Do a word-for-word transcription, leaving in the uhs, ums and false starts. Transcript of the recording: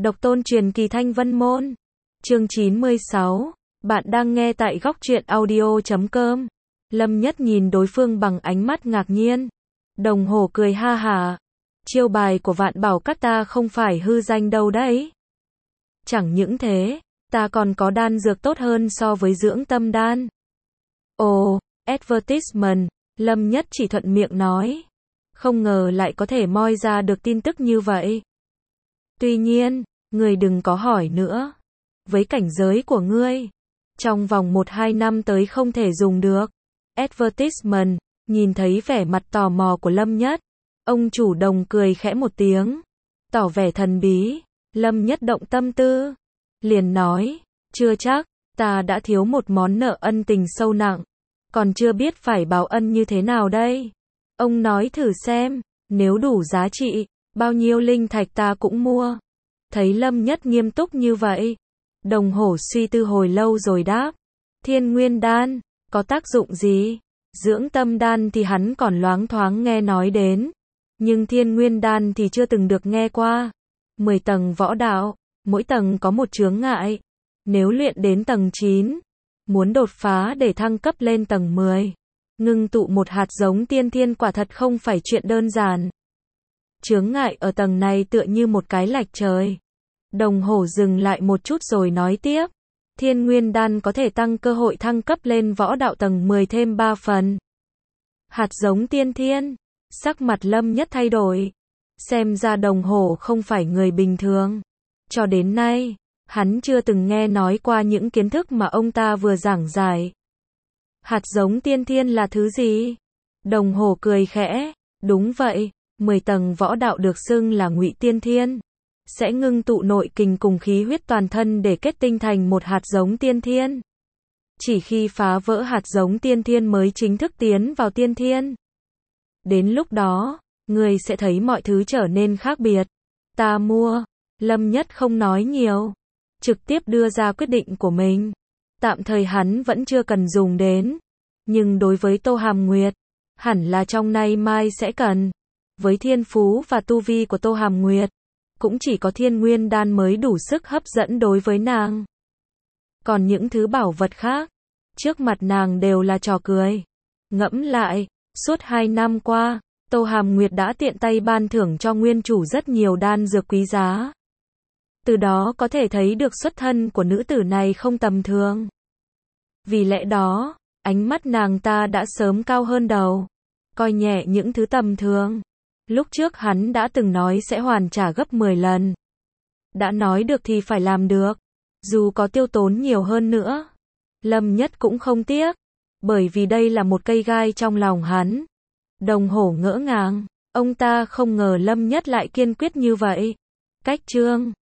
Độc tôn truyền kỳ Thanh Vân Môn. Chương chín mươi sáu. Bạn đang nghe tại góc truyện audio chấm com. Lâm Nhất nhìn đối phương bằng ánh mắt ngạc nhiên. Đồng Hổ cười ha hả. Chiêu bài của Vạn Bảo Các ta không phải hư danh đâu đấy. Chẳng những thế, ta còn có đan dược tốt hơn so với dưỡng tâm đan. Ồ, advertisement, Lâm Nhất chỉ thuận miệng nói. Không ngờ lại có thể moi ra được tin tức như vậy. Tuy nhiên, ngươi đừng có hỏi nữa. Với cảnh giới của ngươi, trong vòng một hai năm tới không thể dùng được. Advertisement, nhìn thấy vẻ mặt tò mò của Lâm Nhất. Ông chủ Đồng cười khẽ một tiếng. Tỏ vẻ thần bí. Lâm Nhất động tâm tư. Liền nói, chưa chắc, ta đã thiếu một món nợ ân tình sâu nặng. Còn chưa biết phải báo ân như thế nào đây. Ông nói thử xem, nếu đủ giá trị, bao nhiêu linh thạch ta cũng mua. Thấy Lâm Nhất nghiêm túc như vậy, Đồng Hổ suy tư hồi lâu rồi đáp. Thiên Nguyên Đan, có tác dụng gì? Dưỡng tâm đan thì hắn còn loáng thoáng nghe nói đến. Nhưng Thiên Nguyên Đan thì chưa từng được nghe qua. Mười tầng võ đạo, mỗi tầng có một chướng ngại. Nếu luyện đến tầng chín, muốn đột phá để thăng cấp lên tầng mười, ngưng tụ một hạt giống tiên thiên quả thật không phải chuyện đơn giản. Chướng ngại ở tầng này tựa như một cái lạch trời. Đồng Hổ dừng lại một chút rồi nói tiếp. Thiên Nguyên Đan có thể tăng cơ hội thăng cấp lên võ đạo tầng mười thêm ba phần. Hạt giống tiên thiên. Sắc mặt Lâm Nhất thay đổi. Xem ra Đồng Hổ không phải người bình thường. Cho đến nay, hắn chưa từng nghe nói qua những kiến thức mà ông ta vừa giảng giải. Hạt giống tiên thiên là thứ gì? Đồng Hổ cười khẽ. Đúng vậy, mười tầng võ đạo được xưng là ngụy tiên thiên. Sẽ ngưng tụ nội kình cùng khí huyết toàn thân để kết tinh thành một hạt giống tiên thiên. Chỉ khi phá vỡ hạt giống tiên thiên mới chính thức tiến vào tiên thiên. Đến lúc đó, người sẽ thấy mọi thứ trở nên khác biệt. Ta mua. Lâm Nhất không nói nhiều. Trực tiếp đưa ra quyết định của mình. Tạm thời hắn vẫn chưa cần dùng đến. Nhưng đối với Tô Hàm Nguyệt, hẳn là trong nay mai sẽ cần. Với thiên phú và tu vi của Tô Hàm Nguyệt, cũng chỉ có Thiên Nguyên Đan mới đủ sức hấp dẫn đối với nàng. Còn những thứ bảo vật khác, trước mặt nàng đều là trò cười. Ngẫm lại, suốt hai năm qua, Tô Hàm Nguyệt đã tiện tay ban thưởng cho nguyên chủ rất nhiều đan dược quý giá. Từ đó có thể thấy được xuất thân của nữ tử này không tầm thường. Vì lẽ đó, ánh mắt nàng ta đã sớm cao hơn đầu, coi nhẹ những thứ tầm thường. Lúc trước hắn đã từng nói sẽ hoàn trả gấp mười lần. Đã nói được thì phải làm được. Dù có tiêu tốn nhiều hơn nữa, Lâm Nhất cũng không tiếc. Bởi vì đây là một cây gai trong lòng hắn. Đồng Hổ ngỡ ngàng. Ông ta không ngờ Lâm Nhất lại kiên quyết như vậy. Cách chương